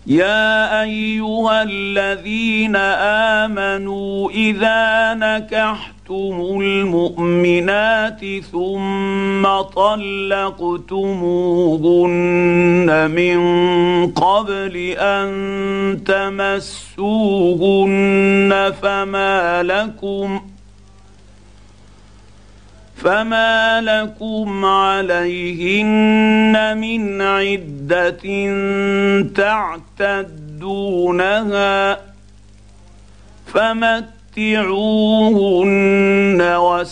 يا ايها الذين امنوا اذا نكحتم المؤمنات ثم طلقتموهن من قبل ان تمسوهن فما لكم عليهن من عدة تعتدونها فمتعوهن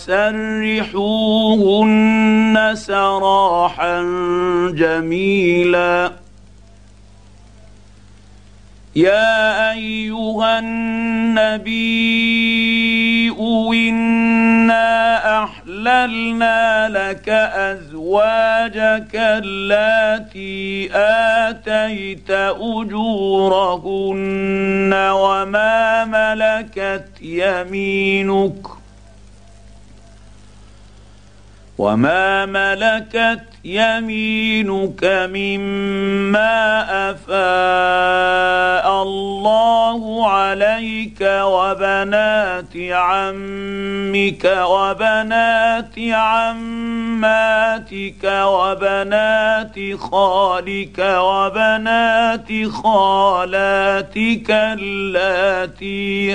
وسرحوهن سراحا جميلا. يا ايها النبي إنا أحللنا لك أزواجك اللاتي آتيت أجورهن وما ملكت يمينك مما أفاء الله عليك وبنات عمك وبنات عماتك وبنات خالك وبنات خالاتك اللاتي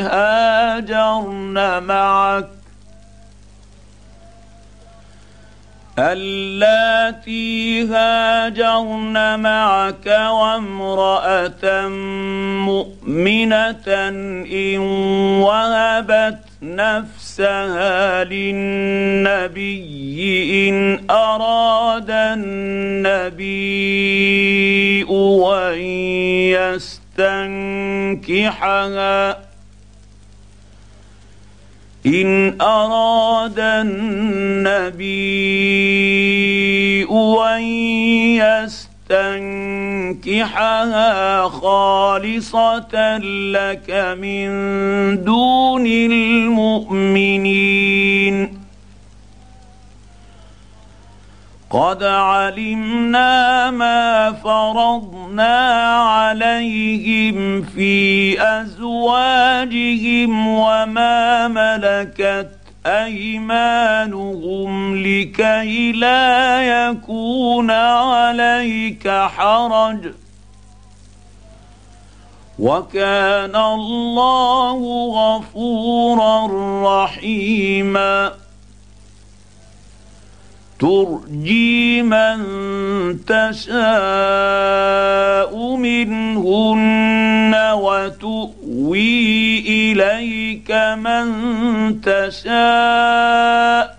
هاجرن معك وامرأة مؤمنة إن وهبت نفسها للنبي إن أراد النبي أن يستنكحها إن أراد النبي أن يستنكحها خالصة لك من دون المؤمنين. قد علمنا ما فرضنا عليهم في أزواجهم وما ملكت أيمانهم لكي لا يكون عليك حرج وكان الله غفورا رحيما. ترجي من تشاء منهن وتؤوي إليك من تشاء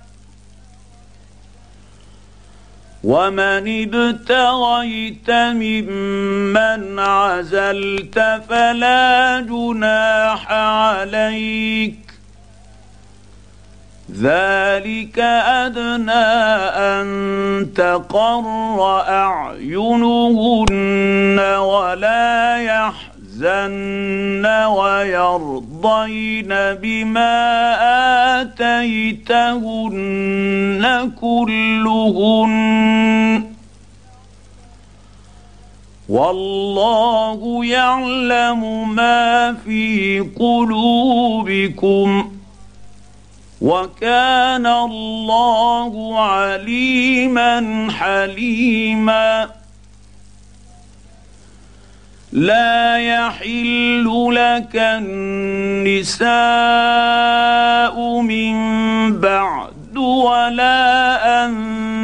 ومن ابتغيت ممن عزلت فلا جناح عليك ذلك أدنى أن تقر أعينهن ولا يحزن ويرضين بما آتيتهن كلهن والله يعلم ما في قلوبكم وكان الله عليما حليما. لا يحل لك النساء من بعد ولا أن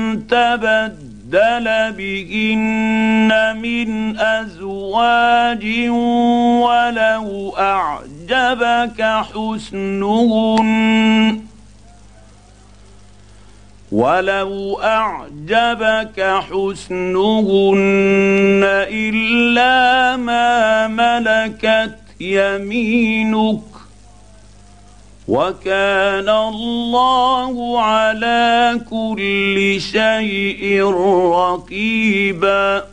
تبدل بهن من أزواج ولو أعجبك حسنهن إلا ما ملكت يمينك وكان الله على كل شيء رقيبا.